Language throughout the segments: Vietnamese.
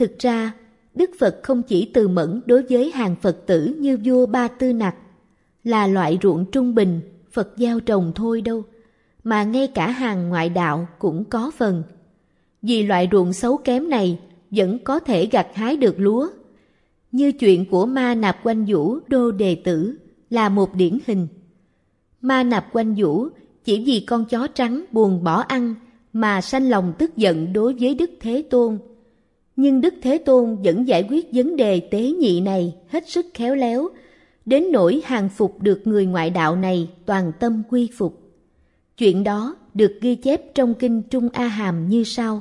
Thực ra, Đức Phật không chỉ từ mẫn đối với hàng Phật tử như vua Ba Tư Nặc, là loại ruộng trung bình Phật gieo trồng thôi đâu, mà ngay cả hàng ngoại đạo cũng có phần. Vì loại ruộng xấu kém này vẫn có thể gặt hái được lúa. Như chuyện của Ma Nạp Oanh Vũ Đô Đề Tử là một điển hình. Ma Nạp Oanh Vũ chỉ vì con chó trắng buồn bỏ ăn mà sanh lòng tức giận đối với Đức Thế Tôn. Nhưng Đức Thế Tôn vẫn giải quyết vấn đề tế nhị này hết sức khéo léo, đến nỗi hàng phục được người ngoại đạo này toàn tâm quy phục. Chuyện đó được ghi chép trong kinh Trung A Hàm như sau.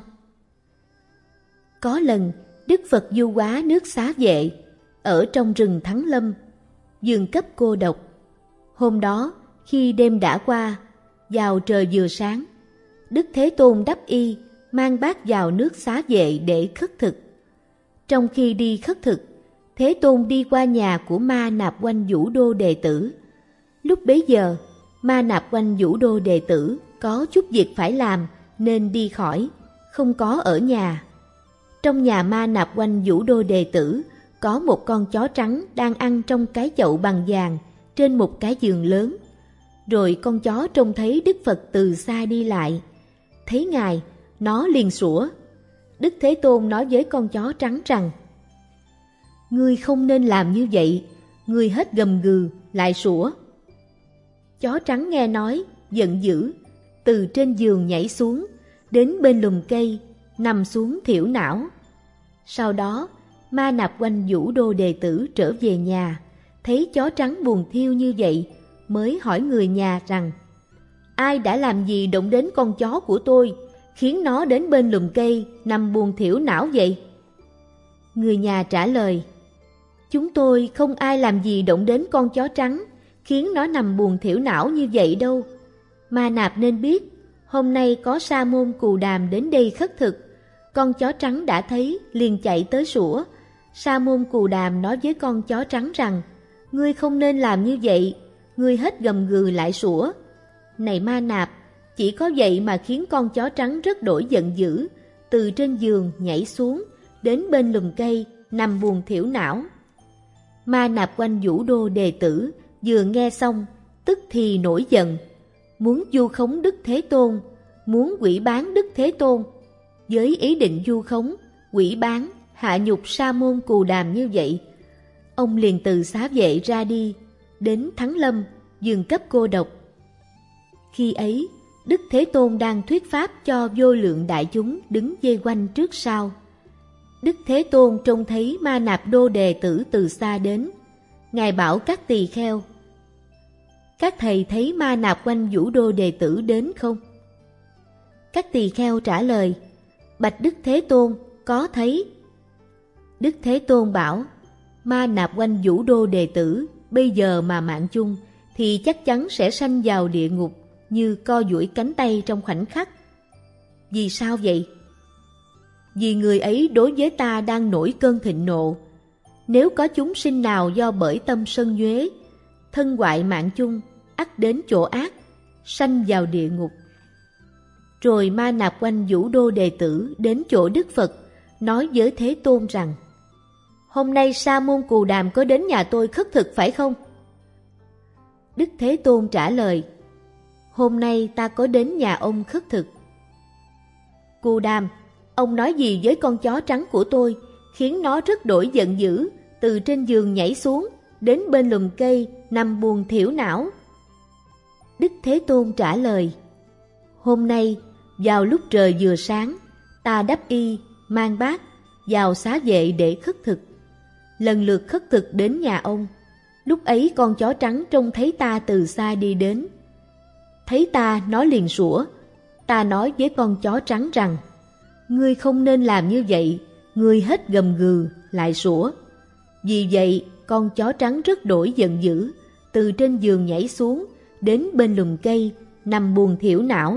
Có lần, Đức Phật du hóa nước Xá Vệ, ở trong rừng Thắng Lâm, vườn cấp cô độc. Hôm đó, khi đêm đã qua, vào trời vừa sáng, Đức Thế Tôn đắp y, mang bát vào nước Xá Vệ để khất thực. Trong khi đi khất thực, Thế Tôn đi qua nhà của Ma Nạp Oanh Vũ Đô Đệ Tử. Lúc bấy giờ, Ma Nạp Oanh Vũ Đô Đệ Tử có chút việc phải làm nên đi khỏi, không có ở nhà. Trong nhà Ma Nạp Oanh Vũ Đô Đệ Tử có một con chó trắng đang ăn trong cái chậu bằng vàng trên một cái giường lớn. Rồi con chó trông thấy Đức Phật từ xa đi lại. Thấy Ngài, nó liền sủa. Đức Thế Tôn nói với con chó trắng rằng: Ngươi không nên làm như vậy, ngươi hết gầm gừ, lại sủa. Chó trắng nghe nói, giận dữ, từ trên giường nhảy xuống, đến bên lùm cây, nằm xuống thiểu não. Sau đó, Ma Nạp Oanh Vũ Đô Đệ Tử trở về nhà, thấy chó trắng buồn thiêu như vậy, mới hỏi người nhà rằng: Ai đã làm gì động đến con chó của tôi, khiến nó đến bên lùm cây, nằm buồn thiểu não vậy? Người nhà trả lời: Chúng tôi không ai làm gì động đến con chó trắng, khiến nó nằm buồn thiểu não như vậy đâu. Ma Nạp nên biết, hôm nay có Sa môn Cù Đàm đến đây khất thực. Con chó trắng đã thấy, liền chạy tới sủa. Sa môn Cù Đàm nói với con chó trắng rằng: Ngươi không nên làm như vậy, ngươi hết gầm gừ lại sủa. Này Ma Nạp, chỉ có vậy mà khiến con chó trắng rất đổi giận dữ, từ trên giường nhảy xuống, đến bên lùm cây, nằm buồn thiểu não. Ma Nạp Oanh Vũ Đô Đệ Tử vừa nghe xong, tức thì nổi giận, muốn vu khống Đức Thế Tôn, muốn quỷ bán Đức Thế Tôn. Với ý định vu khống, quỷ bán, hạ nhục Sa môn Cù Đàm như vậy, ông liền từ Xá Vệ ra đi, đến Thắng Lâm, vườn cấp cô độc. Khi ấy, Đức Thế Tôn đang thuyết pháp cho vô lượng đại chúng đứng vây quanh trước sau. Đức Thế Tôn trông thấy Ma Nạp Đô Đệ Tử từ xa đến. Ngài bảo các tỳ kheo: Các thầy thấy Ma Nạp Oanh Vũ Đô Đệ Tử đến không? Các tỳ kheo trả lời: Bạch Đức Thế Tôn, có thấy. Đức Thế Tôn bảo: Ma Nạp Oanh Vũ Đô Đệ Tử bây giờ mà mạng chung thì chắc chắn sẽ sanh vào địa ngục như co duỗi cánh tay trong khoảnh khắc. Vì sao vậy? Vì người ấy đối với ta đang nổi cơn thịnh nộ. Nếu có chúng sinh nào do bởi tâm sân nhuế, thân hoại mạng chung, ắt đến chỗ ác, sanh vào địa ngục. Rồi Ma Nạp Oanh Vũ Đô Đệ Tử đến chỗ Đức Phật, nói với Thế Tôn rằng: Hôm nay Sa môn Cù Đàm có đến nhà tôi khất thực phải không? Đức Thế Tôn trả lời: Hôm nay ta có đến nhà ông khất thực. Cù Đàm, ông nói gì với con chó trắng của tôi, khiến nó rất đổi giận dữ, từ trên giường nhảy xuống, đến bên lùm cây, nằm buồn thiểu não? Đức Thế Tôn trả lời: Hôm nay, vào lúc trời vừa sáng, ta đắp y, mang bát, vào Xá Vệ để khất thực. Lần lượt khất thực đến nhà ông. Lúc ấy con chó trắng trông thấy ta từ xa đi đến. Thấy ta, nó liền sủa. Ta nói với con chó trắng rằng: Ngươi không nên làm như vậy, ngươi hết gầm gừ, lại sủa. Vì vậy, con chó trắng rất đổi giận dữ, từ trên giường nhảy xuống, đến bên lùm cây, nằm buồn thiểu não.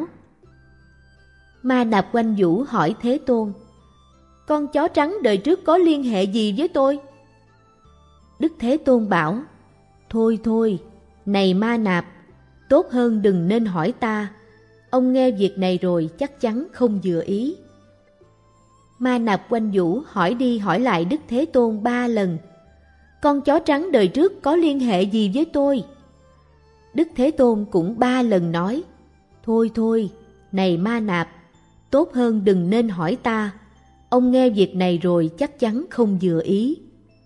Ma Nạp Oanh Vũ hỏi Thế Tôn: Con chó trắng đời trước có liên hệ gì với tôi? Đức Thế Tôn bảo: Thôi thôi, này Ma Nạp, tốt hơn đừng nên hỏi ta. Ông nghe việc này rồi chắc chắn không vừa ý. Ma Nạp Oanh Vũ hỏi đi hỏi lại Đức Thế Tôn 3 lần: con chó trắng đời trước có liên hệ gì với tôi? Đức Thế Tôn cũng 3 lần nói: thôi thôi, này Ma Nạp, tốt hơn đừng nên hỏi ta, ông nghe việc này rồi chắc chắn không vừa ý.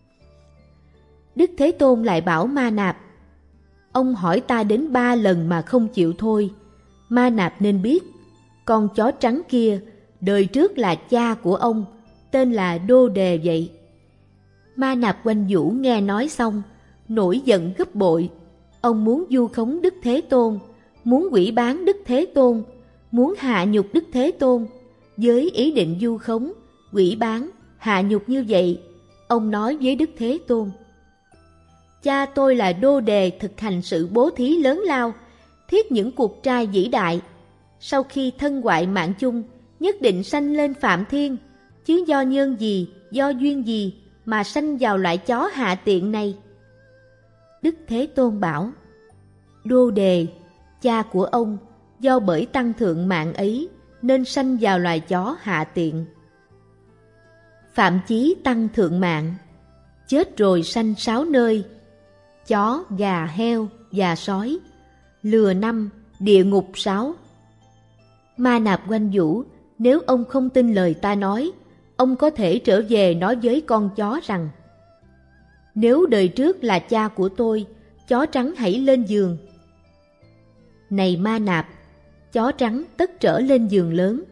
Đức Thế Tôn lại bảo Ma Nạp: ông hỏi ta đến 3 lần mà không chịu thôi. Ma Nạp nên biết, con chó trắng kia đời trước là cha của ông, tên là Đô Đề vậy. Ma Nạp Oanh Vũ nghe nói xong, nổi giận gấp bội. Ông muốn vu khống Đức Thế Tôn, muốn hủy bán Đức Thế Tôn, muốn hạ nhục Đức Thế Tôn. Với ý định vu khống, hủy bán, hạ nhục như vậy, ông nói với Đức Thế Tôn: cha tôi là Đô Đề thực hành sự bố thí lớn lao, thiết những cuộc trai vĩ đại. Sau khi thân hoại mạng chung, nhất định sanh lên Phạm Thiên, chứ do nhân gì, do duyên gì mà sanh vào loại chó hạ tiện này? Đức Thế Tôn bảo: Đô Đề, cha của ông, do bởi tăng thượng mạng ấy nên sanh vào loài chó hạ tiện. Phạm Chí tăng thượng mạng, chết rồi sanh 6 nơi: chó, gà, heo và sói, lừa 5, địa ngục 6. Ma Nạp Oanh Vũ, nếu ông không tin lời ta nói, ông có thể trở về nói với con chó rằng: nếu đời trước là cha của tôi, chó trắng hãy lên giường. Này Ma Nạp, chó trắng tất trở lên giường lớn.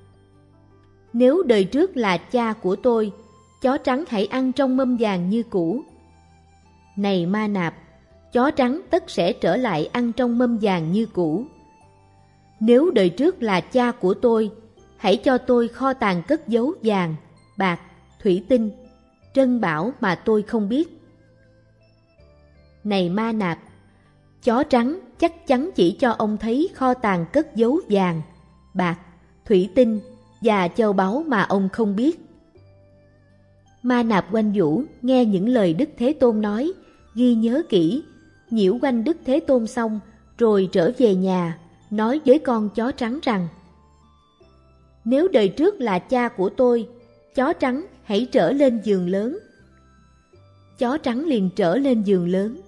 Nếu đời trước là cha của tôi, chó trắng hãy ăn trong mâm vàng như cũ. Này Ma Nạp, chó trắng tất sẽ trở lại ăn trong mâm vàng như cũ. Nếu đời trước là cha của tôi, hãy cho tôi kho tàng cất giấu vàng, bạc, thủy tinh, trân bảo mà tôi không biết. Này Ma Nạp, chó trắng chắc chắn chỉ cho ông thấy kho tàng cất giấu vàng, bạc, thủy tinh và châu báu mà ông không biết. Ma Nạp Oanh Vũ nghe những lời Đức Thế Tôn nói, ghi nhớ kỹ, nhiễu quanh Đức Thế Tôn xong, rồi trở về nhà, nói với con chó trắng rằng: nếu đời trước là cha của tôi, chó trắng hãy trở lên giường lớn. Chó trắng liền trở lên giường lớn.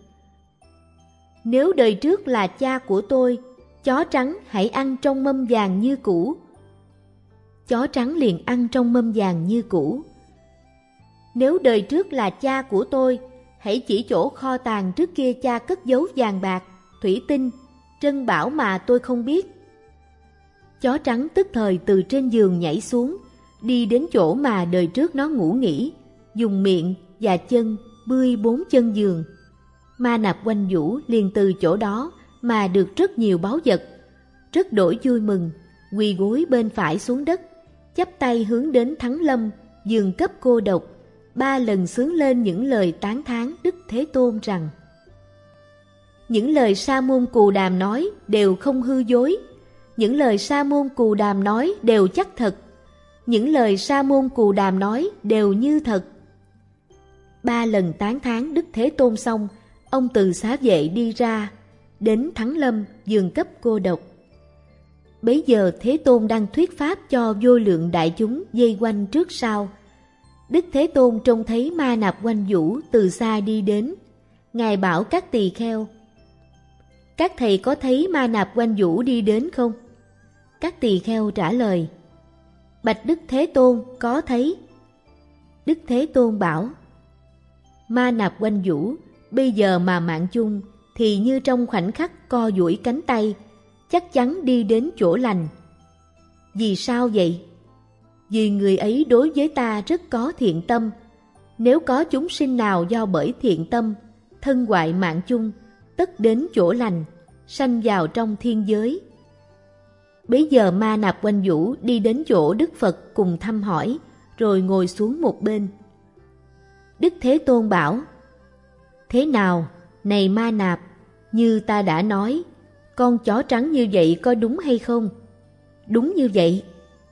Nếu đời trước là cha của tôi, chó trắng hãy ăn trong mâm vàng như cũ. Chó trắng liền ăn trong mâm vàng như cũ. Nếu đời trước là cha của tôi, hãy chỉ chỗ kho tàng trước kia cha cất giấu vàng bạc, thủy tinh, trân bảo mà tôi không biết. Chó trắng tức thời từ trên giường nhảy xuống, đi đến chỗ mà đời trước nó ngủ nghỉ, dùng miệng và chân bươi 4 chân giường. Ma Nạp Oanh Vũ liền từ chỗ đó mà được rất nhiều báu vật, rất đổi vui mừng, quỳ gối bên phải xuống đất, chắp tay hướng đến Thắng Lâm, giường cấp cô độc, 3 lần xướng lên những lời tán thán Đức Thế Tôn rằng: những lời Sa môn Cù Đàm nói đều không hư dối, những lời Sa môn Cù Đàm nói đều chắc thật, những lời Sa môn Cù Đàm nói đều như thật. 3 lần tán thán Đức Thế Tôn xong, ông từ xá vệ đi ra, đến Thắng Lâm, giường cấp cô độc. Bấy giờ Thế Tôn đang thuyết pháp cho vô lượng đại chúng vây quanh trước sau. Đức Thế Tôn trông thấy Ma Nạp Oanh Vũ từ xa đi đến, Ngài bảo các tỳ kheo: các thầy có thấy Ma Nạp Oanh Vũ đi đến không? Các tỳ kheo trả lời: bạch Đức Thế Tôn, có thấy. Đức Thế Tôn bảo: Ma Nạp Oanh Vũ bây giờ mà mạng chung thì như trong khoảnh khắc co duỗi cánh tay, chắc chắn đi đến chỗ lành. Vì sao vậy? Vì người ấy đối với ta rất có thiện tâm. Nếu có chúng sinh nào do bởi thiện tâm, thân hoại mạng chung, tất đến chỗ lành, sanh vào trong thiên giới. Bấy giờ Ma Nạp Oanh Vũ đi đến chỗ Đức Phật cùng thăm hỏi, rồi ngồi xuống một bên. Đức Thế Tôn bảo: thế nào, này Ma Nạp, như ta đã nói, con chó trắng như vậy có đúng hay không? Đúng như vậy.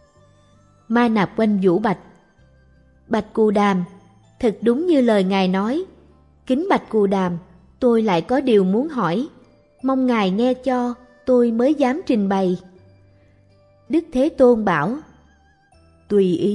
Ma Nạp Oanh Vũ bạch: bạch Cù Đàm, thật đúng như lời Ngài nói. Kính bạch Cù Đàm, tôi lại có điều muốn hỏi, mong Ngài nghe cho, tôi mới dám trình bày. Đức Thế Tôn bảo: tùy ý,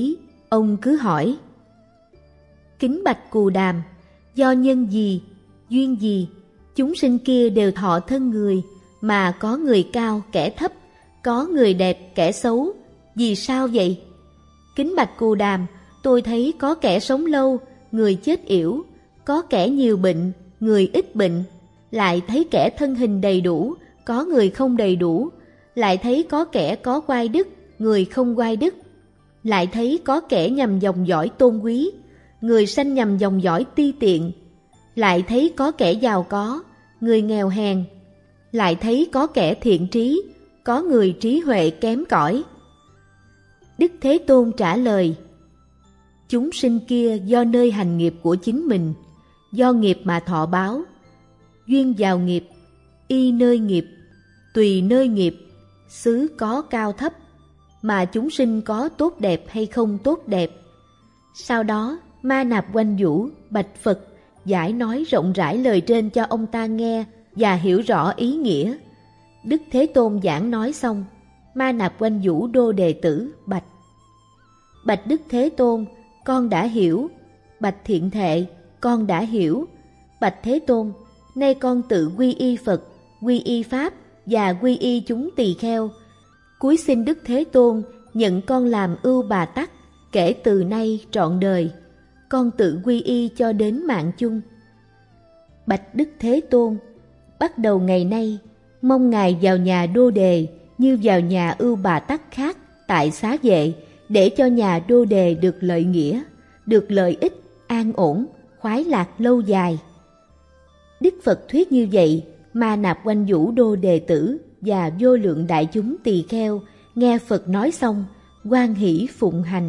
ông cứ hỏi: Kính bạch Cù Đàm, do nhân gì, duyên gì, chúng sinh kia đều thọ thân người, mà có người cao kẻ thấp, có người đẹp kẻ xấu, vì sao vậy? Kính bạch Cù Đàm, tôi thấy có kẻ sống lâu, người chết yểu, có kẻ nhiều bệnh, người ít bệnh, lại thấy kẻ thân hình đầy đủ, có người không đầy đủ, lại thấy có kẻ có oai đức, người không oai đức, lại thấy có kẻ nhằm dòng dõi tôn quý, người sanh nhằm dòng dõi ti tiện, lại thấy có kẻ giàu có, người nghèo hèn, lại thấy có kẻ thiện trí, có người trí huệ kém cỏi. Đức Thế Tôn trả lời: Chúng sinh kia do nơi hành nghiệp của chính mình, do nghiệp mà thọ báo, duyên vào nghiệp, y nơi nghiệp, tùy nơi nghiệp, xứ có cao thấp, mà chúng sinh có tốt đẹp hay không tốt đẹp. Sau đó Ma Nạp Oanh Vũ bạch Phật giải nói rộng rãi lời trên cho ông ta nghe và hiểu rõ ý nghĩa. Đức Thế Tôn giảng nói xong, Ma Nạp Oanh Vũ đô đệ tử bạch: Bạch Đức Thế Tôn, con đã hiểu. Bạch Thiện Thệ, con đã hiểu. Bạch Thế Tôn, nay con tự quy y Phật, quy y Pháp và quy y chúng tỳ kheo. Cúi xin Đức Thế Tôn nhận con làm ưu Bà Tắc, kể từ nay trọn đời. Con tự quy y cho đến mạng chung. Bạch Đức Thế Tôn, bắt đầu ngày nay, mong Ngài vào nhà Đô Đề như vào nhà ưu Bà Tắc khác tại Xá Vệ, để cho nhà Đô Đề được lợi nghĩa, được lợi ích, an ổn, khoái lạc lâu dài. Đức Phật thuyết như vậy, Ma Nạp Oanh Vũ đô đệ tử và vô lượng đại chúng tỳ kheo nghe Phật nói xong, hoan hỷ phụng hành.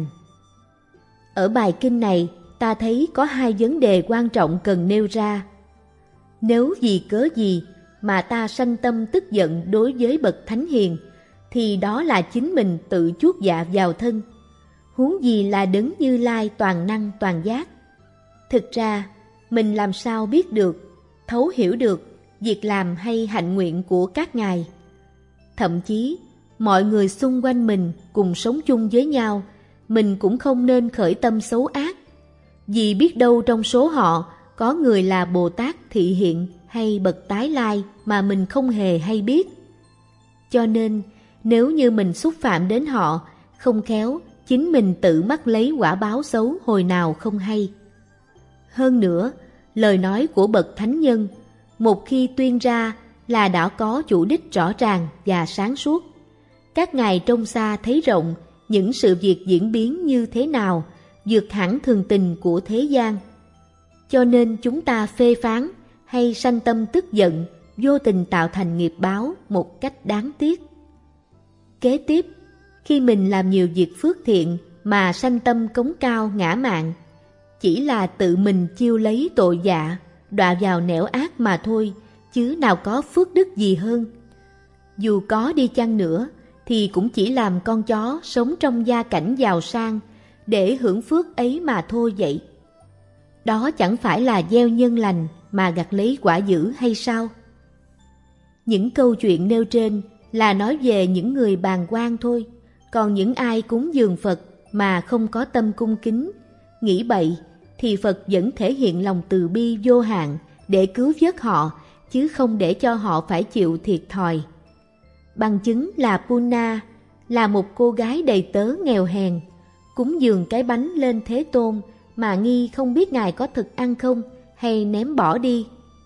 Ở bài kinh này, ta thấy có hai vấn đề quan trọng cần nêu ra. Nếu vì cớ gì mà ta sanh tâm tức giận đối với bậc thánh hiền, thì đó là chính mình tự chuốc dạ vào thân. Huống gì là Đấng Như Lai toàn năng toàn giác. Thực ra, mình làm sao biết được, thấu hiểu được việc làm hay hạnh nguyện của các ngài. Thậm chí, mọi người xung quanh mình cùng sống chung với nhau, mình cũng không nên khởi tâm xấu ác. Vì biết đâu trong số họ có người là Bồ Tát Thị Hiện hay bậc Tái Lai mà mình không hề hay biết. Cho nên, nếu như mình xúc phạm đến họ, không khéo, chính mình tự mắc lấy quả báo xấu hồi nào không hay. Hơn nữa, lời nói của bậc thánh nhân, một khi tuyên ra là đã có chủ đích rõ ràng và sáng suốt. Các ngài trông xa thấy rộng những sự việc diễn biến như thế nào, vượt hẳn thường tình của thế gian. Cho nên chúng ta phê phán hay sanh tâm tức giận, vô tình tạo thành nghiệp báo một cách đáng tiếc. Kế tiếp, khi mình làm nhiều việc phước thiện mà sanh tâm cống cao ngã mạn, chỉ là tự mình chiêu lấy tội dạ, đọa vào nẻo ác mà thôi, chứ nào có phước đức gì hơn. Dù có đi chăng nữa, thì cũng chỉ làm con chó sống trong gia cảnh giàu sang, để hưởng phước ấy mà thôi vậy. Đó chẳng phải là gieo nhân lành mà gặt lấy quả dữ hay sao? Những câu chuyện nêu trên là nói về những người bàng quan thôi, còn những ai cúng dường Phật mà không có tâm cung kính, nghĩ bậy, thì Phật vẫn thể hiện lòng từ bi vô hạn để cứu vớt họ, chứ không để cho họ phải chịu thiệt thòi. Bằng chứng là Puna là một cô gái đầy tớ nghèo hèn, cúng dường cái bánh lên Thế Tôn mà nghi không biết Ngài có thực ăn không hay ném bỏ đi.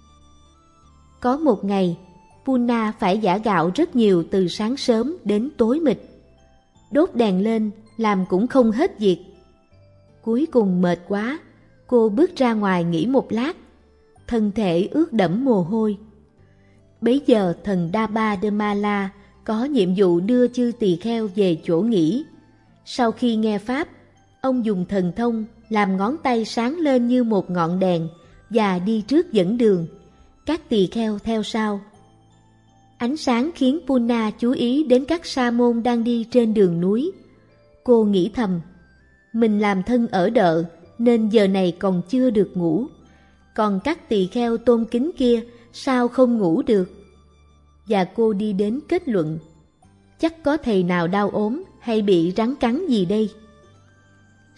Có một ngày, Puna phải giã gạo rất nhiều từ sáng sớm đến tối mịt. Đốt đèn lên làm cũng không hết việc. Cuối cùng mệt quá, cô bước ra ngoài nghỉ một lát, thân thể ướt đẫm mồ hôi. Bấy giờ thần Dabadamala có nhiệm vụ đưa chư tỳ kheo về chỗ nghỉ. Sau khi nghe pháp, ông dùng thần thông làm ngón tay sáng lên như một ngọn đèn và đi trước dẫn đường, các tỳ kheo theo sau. Ánh sáng khiến Puna chú ý đến các sa môn đang đi trên đường núi. Cô nghĩ thầm, mình làm thân ở đợ nên giờ này còn chưa được ngủ, còn các tỳ kheo tôn kính kia sao không ngủ được? Và cô đi đến kết luận, chắc có thầy nào đau ốm hay bị rắn cắn gì đây.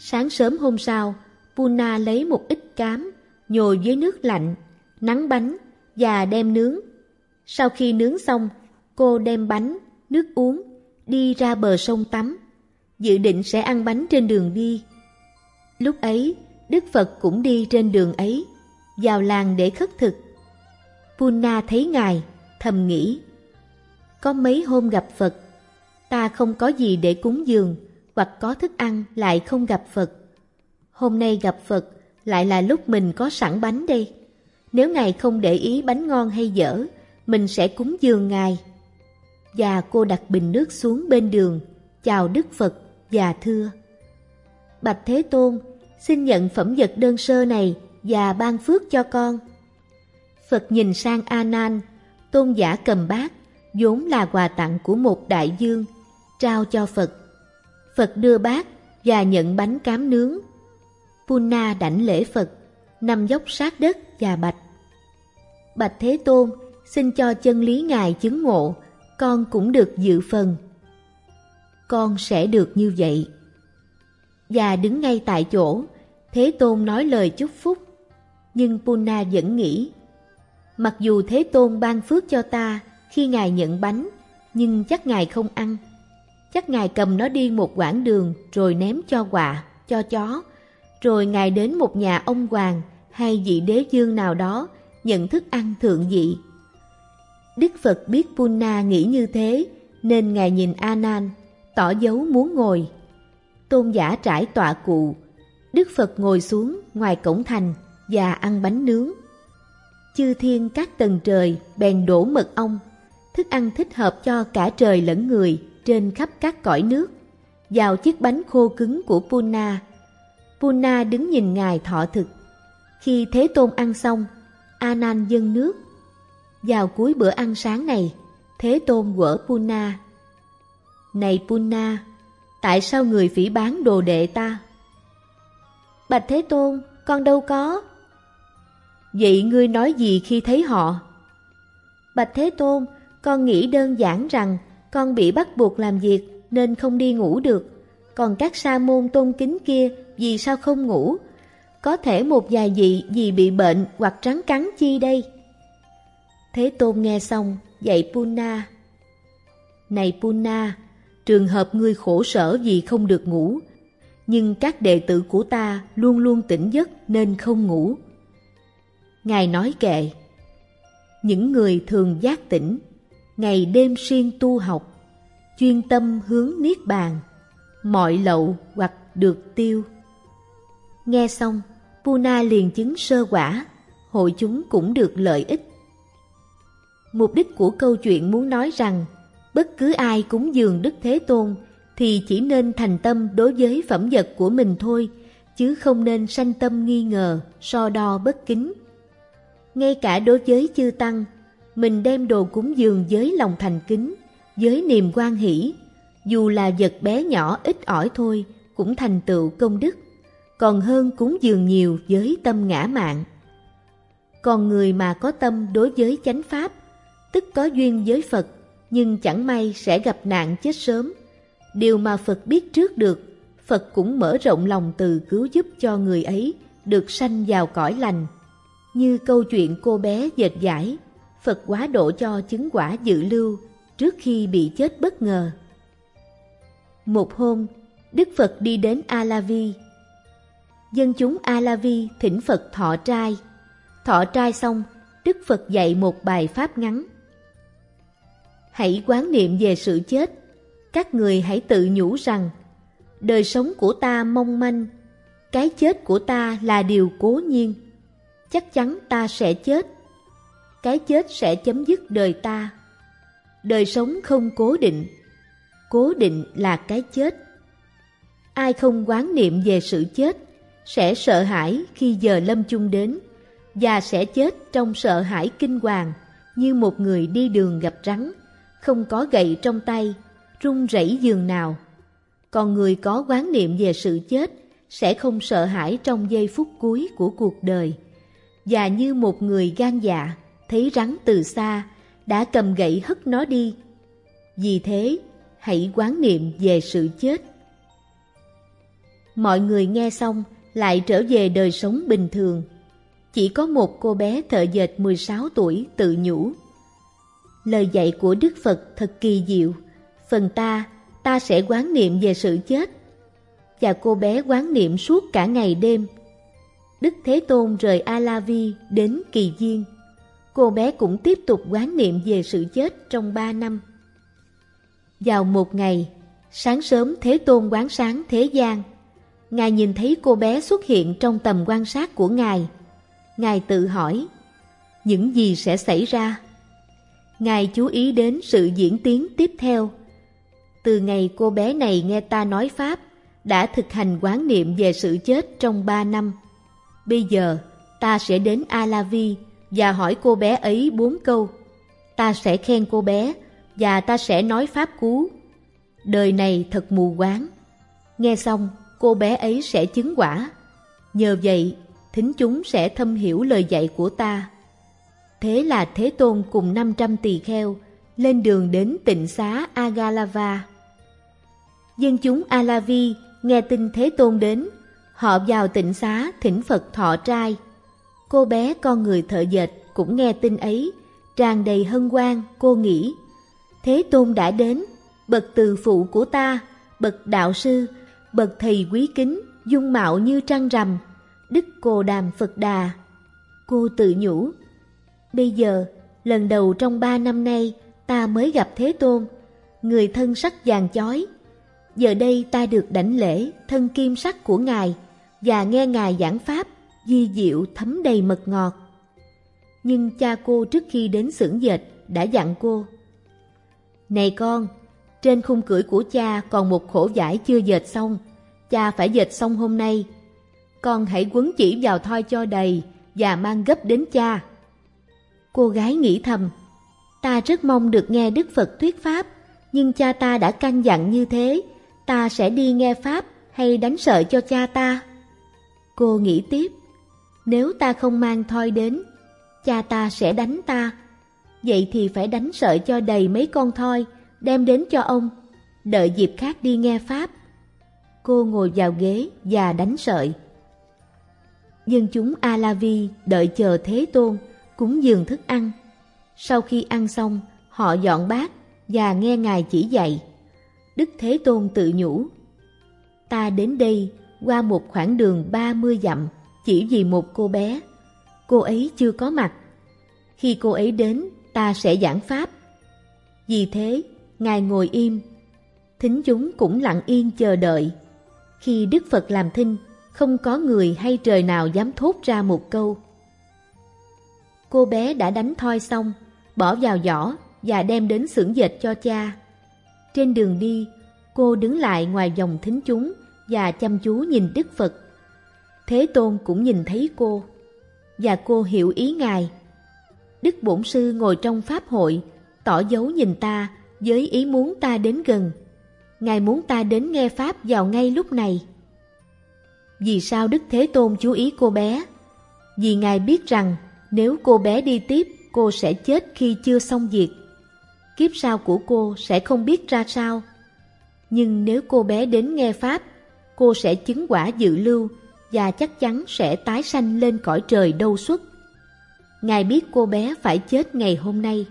Sáng sớm hôm sau, Puna lấy một ít cám, nhồi với nước lạnh, nắn bánh và đem nướng. Sau khi nướng xong, cô đem bánh, nước uống, đi ra bờ sông tắm, dự định sẽ ăn bánh trên đường đi. Lúc ấy, Đức Phật cũng đi trên đường ấy, vào làng để khất thực. Puna thấy Ngài, thầm nghĩ, có mấy hôm gặp Phật, ta không có gì để cúng dường, hoặc có thức ăn lại không gặp Phật. Hôm nay gặp Phật, lại là lúc mình có sẵn bánh đây. Nếu Ngài không để ý bánh ngon hay dở, mình sẽ cúng dường Ngài. Và cô đặt bình nước xuống bên đường, chào Đức Phật và thưa: Bạch Thế Tôn, xin nhận phẩm vật đơn sơ này và ban phước cho con. Phật nhìn sang A Nan, tôn giả cầm bát, vốn là quà tặng của một đại vương, trao cho Phật. Phật đưa bát và nhận bánh cám nướng. Puna đảnh lễ Phật, nằm dốc sát đất và bạch: Bạch Thế Tôn, xin cho chân lý Ngài chứng ngộ, con cũng được dự phần. Con sẽ được như vậy. Và đứng ngay tại chỗ, Thế Tôn nói lời chúc phúc. Nhưng Puna vẫn nghĩ, mặc dù Thế Tôn ban phước cho ta khi Ngài nhận bánh, nhưng chắc Ngài không ăn. Chắc Ngài cầm nó đi một quãng đường rồi ném cho quạ, cho chó. Rồi Ngài đến một nhà ông hoàng hay vị đế vương nào đó nhận thức ăn thượng vị. Đức Phật biết Puna nghĩ như thế, nên Ngài nhìn A Nan, tỏ dấu muốn ngồi. Tôn giả trải tọa cụ, Đức Phật ngồi xuống ngoài cổng thành và ăn bánh nướng. Chư thiên các tầng trời bèn đổ mật ong, thức ăn thích hợp cho cả trời lẫn người trên khắp các cõi nước, vào chiếc bánh khô cứng của Puna. Puna đứng nhìn Ngài thọ thực. Khi Thế Tôn ăn xong, A Nan dâng nước. Vào cuối bữa ăn sáng này, Thế Tôn quở Puna: Này Puna, tại sao người phỉ báng đồ đệ ta? Bạch Thế Tôn, con đâu có. Vậy ngươi nói gì khi thấy họ? Bạch Thế Tôn, con nghĩ đơn giản rằng con bị bắt buộc làm việc nên không đi ngủ được. Còn các sa môn tôn kính kia vì sao không ngủ? Có thể một vài vị vì bị bệnh hoặc rắn cắn chi đây? Thế Tôn nghe xong dạy Puna: Này Puna, trường hợp ngươi khổ sở vì không được ngủ, nhưng các đệ tử của ta luôn luôn tỉnh giấc nên không ngủ. Ngài nói kệ: Những người thường giác tỉnh, ngày đêm siêng tu học, chuyên tâm hướng niết bàn, mọi lậu hoặc được tiêu. Nghe xong, Puna liền chứng sơ quả, hội chúng cũng được lợi ích. Mục đích của câu chuyện muốn nói rằng, bất cứ ai cúng dường Đức Thế Tôn thì chỉ nên thành tâm đối với phẩm vật của mình thôi, chứ không nên sanh tâm nghi ngờ, so đo bất kính. Ngay cả đối với chư tăng, mình đem đồ cúng dường với lòng thành kính, với niềm hoan hỷ, dù là vật bé nhỏ ít ỏi thôi, cũng thành tựu công đức, còn hơn cúng dường nhiều với tâm ngã mạn. Còn người mà có tâm đối với chánh pháp, tức có duyên với Phật, nhưng chẳng may sẽ gặp nạn chết sớm, điều mà Phật biết trước được, Phật cũng mở rộng lòng từ cứu giúp cho người ấy được sanh vào cõi lành. Như câu chuyện cô bé dệt vải, Phật hóa độ cho chứng quả dự lưu trước khi bị chết bất ngờ. Một hôm, Đức Phật đi đến A La Vi. Dân chúng A La Vi thỉnh Phật thọ trai. Thọ trai xong, Đức Phật dạy một bài pháp ngắn: Hãy quán niệm về sự chết. Các người hãy tự nhủ rằng, đời sống của ta mong manh, cái chết của ta là điều cố nhiên. Chắc chắn ta sẽ chết. Cái chết sẽ chấm dứt đời ta. Đời sống không cố định là cái chết. Ai không quán niệm về sự chết sẽ sợ hãi khi giờ lâm chung đến, và sẽ chết trong sợ hãi kinh hoàng, như một người đi đường gặp rắn, không có gậy trong tay, run rẩy giường nào. Còn người có quán niệm về sự chết sẽ không sợ hãi trong giây phút cuối của cuộc đời, và như một người gan dạ thấy rắn từ xa đã cầm gậy hất nó đi. Vì thế, hãy quán niệm về sự chết. Mọi người nghe xong lại trở về đời sống bình thường. Chỉ có một cô bé thợ dệt 16 tuổi tự nhủ: lời dạy của Đức Phật thật kỳ diệu, phần ta sẽ quán niệm về sự chết. Và cô bé quán niệm suốt cả ngày đêm. Đức Thế Tôn rời A La Vi đến Kỳ Viên. Cô bé cũng tiếp tục quán niệm về sự chết trong 3 năm. Vào một ngày, sáng sớm Thế Tôn quán sáng thế gian. Ngài nhìn thấy cô bé xuất hiện trong tầm quan sát của Ngài. Ngài tự hỏi, những gì sẽ xảy ra? Ngài chú ý đến sự diễn tiến tiếp theo. Từ ngày cô bé này nghe ta nói Pháp, đã thực hành quán niệm về sự chết trong 3 năm. Bây giờ, ta sẽ đến A La Vi và hỏi cô bé ấy 4 câu. Ta sẽ khen cô bé và ta sẽ nói Pháp cú. Đời này thật mù quáng. Nghe xong, cô bé ấy sẽ chứng quả. Nhờ vậy, thính chúng sẽ thâm hiểu lời dạy của ta. Thế là Thế Tôn cùng 500 tỳ kheo lên đường đến tịnh xá Agalava. Dân chúng A La Vi nghe tin Thế Tôn đến, họ vào tịnh xá thỉnh Phật thọ trai. Cô bé con người thợ dệt cũng nghe tin ấy, tràn đầy hân hoan. Cô nghĩ, Thế Tôn đã đến, bậc từ phụ của ta, bậc đạo sư, bậc thầy quý kính, dung mạo như trăng rằm, Đức Cồ Đàm Phật Đà. Cô tự nhủ, bây giờ, lần đầu trong 3 năm nay, ta mới gặp Thế Tôn, người thân sắc vàng chói. Giờ đây ta được đảnh lễ thân kim sắc của Ngài và nghe Ngài giảng Pháp, di diệu thấm đầy mật ngọt. Nhưng cha cô trước khi đến xưởng dệt đã dặn cô, này con, trên khung cưỡi của cha còn một khổ vải chưa dệt xong, cha phải dệt xong hôm nay. Con hãy quấn chỉ vào thoi cho đầy và mang gấp đến cha. Cô gái nghĩ thầm, ta rất mong được nghe Đức Phật thuyết Pháp, nhưng cha ta đã căn dặn như thế, ta sẽ đi nghe Pháp hay đánh sợi cho cha ta? Cô nghĩ tiếp, nếu ta không mang thoi đến, cha ta sẽ đánh ta. Vậy thì phải đánh sợi cho đầy mấy con thoi, đem đến cho ông, đợi dịp khác đi nghe Pháp. Cô ngồi vào ghế và đánh sợi. Dân chúng A La Vi đợi chờ Thế Tôn, cúng dường thức ăn. Sau khi ăn xong, họ dọn bát và nghe Ngài chỉ dạy. Đức Thế Tôn tự nhủ, ta đến đây qua một khoảng đường 30 dặm chỉ vì một cô bé. Cô ấy chưa có mặt. Khi cô ấy đến, ta sẽ giảng Pháp. Vì thế, Ngài ngồi im. Thính chúng cũng lặng yên chờ đợi. Khi Đức Phật làm thinh, không có người hay trời nào dám thốt ra một câu. Cô bé đã đánh thoi xong, bỏ vào giỏ và đem đến xưởng dệt cho cha. Trên đường đi, cô đứng lại ngoài vòng thính chúng và chăm chú nhìn Đức Phật. Thế Tôn cũng nhìn thấy cô, và cô hiểu ý Ngài. Đức Bổn Sư ngồi trong Pháp hội, tỏ dấu nhìn ta với ý muốn ta đến gần. Ngài muốn ta đến nghe Pháp vào ngay lúc này. Vì sao Đức Thế Tôn chú ý cô bé? Vì Ngài biết rằng nếu cô bé đi tiếp, cô sẽ chết khi chưa xong việc. Kiếp sau của cô sẽ không biết ra sao. Nhưng nếu cô bé đến nghe Pháp, cô sẽ chứng quả dự lưu và chắc chắn sẽ tái sanh lên cõi trời đâu xuất. Ngài biết cô bé phải chết ngày hôm nay.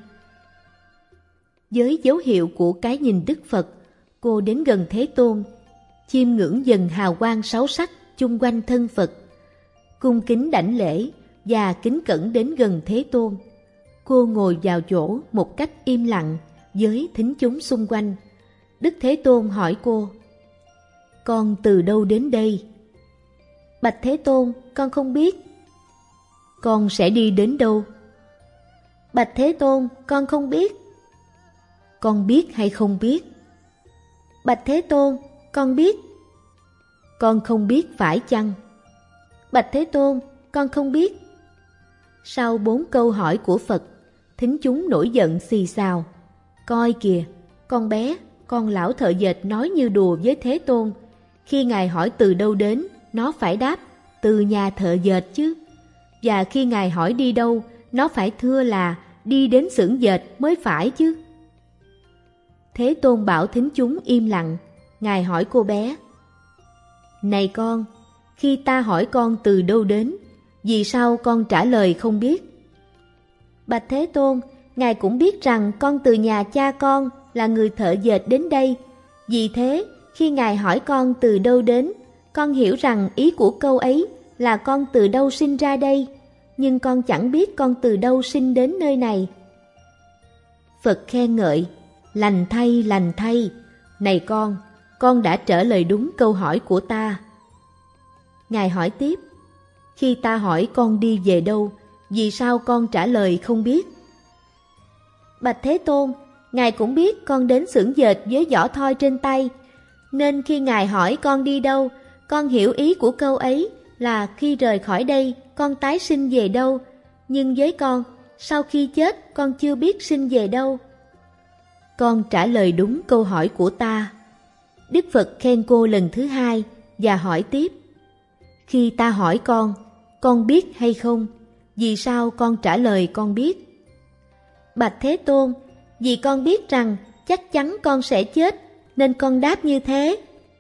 Với dấu hiệu của cái nhìn Đức Phật, cô đến gần Thế Tôn, chiêm ngưỡng dần hào quang sáu sắc chung quanh thân Phật, cung kính đảnh lễ và kính cẩn đến gần Thế Tôn. Cô ngồi vào chỗ một cách im lặng với thính chúng xung quanh. Đức Thế Tôn hỏi cô, con từ đâu đến đây? Bạch Thế Tôn, con không biết. Con sẽ đi đến đâu? Bạch Thế Tôn, con không biết. Con biết hay không biết? Bạch Thế Tôn, con biết. Con không biết phải chăng? Bạch Thế Tôn, con không biết. Sau 4 câu hỏi của Phật, thính chúng nổi giận xì xào. Coi kìa, con bé, con lão thợ dệt nói như đùa với Thế Tôn. Khi Ngài hỏi từ đâu đến, nó phải đáp từ nhà thợ dệt chứ. Và khi Ngài hỏi đi đâu, nó phải thưa là đi đến xưởng dệt mới phải chứ. Thế Tôn bảo thính chúng im lặng. Ngài hỏi cô bé, Này con, khi ta hỏi con từ đâu đến, vì sao con trả lời không biết? Bạch Thế Tôn, Ngài cũng biết rằng con từ nhà cha con là người thợ dệt đến đây. Vì thế, khi Ngài hỏi con từ đâu đến, con hiểu rằng ý của câu ấy là con từ đâu sinh ra đây, nhưng con chẳng biết con từ đâu sinh đến nơi này. Phật khen ngợi, lành thay, lành thay. Này con đã trả lời đúng câu hỏi của ta. Ngài hỏi tiếp, khi ta hỏi con đi về đâu, vì sao con trả lời không biết? Bạch Thế Tôn, Ngài cũng biết con đến xưởng dệt với giỏ thoi trên tay, nên khi Ngài hỏi con đi đâu, con hiểu ý của câu ấy là khi rời khỏi đây con tái sinh về đâu, nhưng với con, sau khi chết con chưa biết sinh về đâu. Con trả lời đúng câu hỏi của ta. Đức Phật khen cô lần thứ hai và hỏi tiếp, khi ta hỏi con biết hay không? Vì sao con trả lời con biết? Bạch Thế Tôn, vì con biết rằng chắc chắn con sẽ chết, nên con đáp như thế.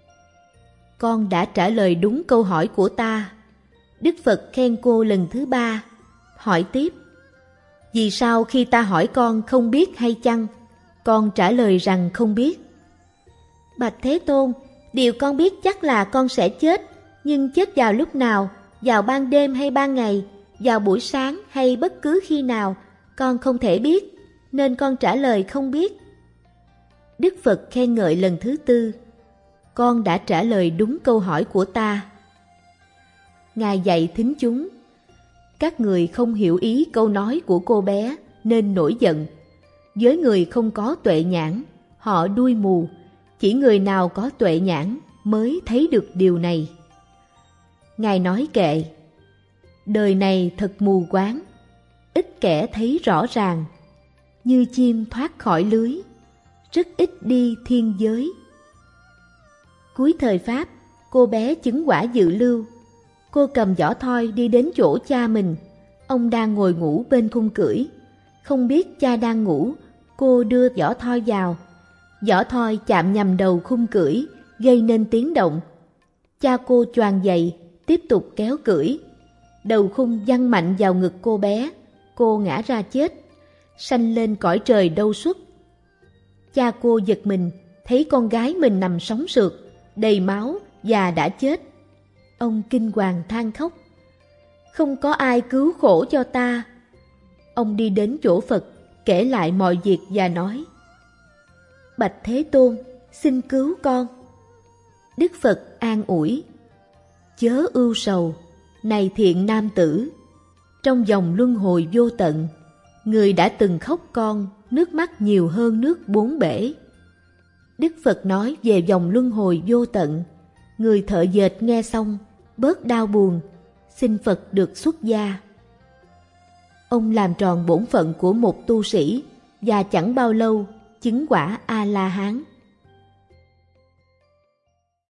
Con đã trả lời đúng câu hỏi của ta. Đức Phật khen cô lần thứ ba, hỏi tiếp, vì sao khi ta hỏi con không biết hay chăng, con trả lời rằng không biết? Bạch Thế Tôn, điều con biết chắc là con sẽ chết, nhưng chết vào lúc nào, vào ban đêm hay ban ngày, vào buổi sáng hay bất cứ khi nào, con không thể biết, nên con trả lời không biết. Đức Phật khen ngợi lần thứ tư, con đã trả lời đúng câu hỏi của ta. Ngài dạy thính chúng, các người không hiểu ý câu nói của cô bé nên nổi giận. Với người không có tuệ nhãn, họ đuôi mù, chỉ người nào có tuệ nhãn mới thấy được điều này. Ngài nói kệ, đời này thật mù quáng, ít kẻ thấy rõ ràng, như chim thoát khỏi lưới, rất ít đi thiên giới. Cuối thời Pháp, cô bé chứng quả dự lưu. Cô cầm giỏ thoi đi đến chỗ cha mình. Ông đang ngồi ngủ bên khung cưỡi. Không biết cha đang ngủ, cô đưa giỏ thoi vào. Giỏ thoi chạm nhầm đầu khung cưỡi, gây nên tiếng động. Cha cô choàng dậy, tiếp tục kéo cưỡi. Đầu khung văng mạnh vào ngực cô bé. Cô ngã ra chết, sanh lên cõi trời đâu xuất. Cha cô giật mình, thấy con gái mình nằm sóng sượt, đầy máu và đã chết. Ông kinh hoàng than khóc, không có ai cứu khổ cho ta. Ông đi đến chỗ Phật, kể lại mọi việc và nói, Bạch Thế Tôn, xin cứu con. Đức Phật an ủi, chớ ưu sầu, này thiện nam tử. Trong dòng luân hồi vô tận, người đã từng khóc con, nước mắt nhiều hơn nước bốn bể. Đức Phật nói về dòng luân hồi vô tận. Người thợ dệt nghe xong, bớt đau buồn, xin Phật được xuất gia. Ông làm tròn bổn phận của một tu sĩ và chẳng bao lâu chứng quả A-la-hán.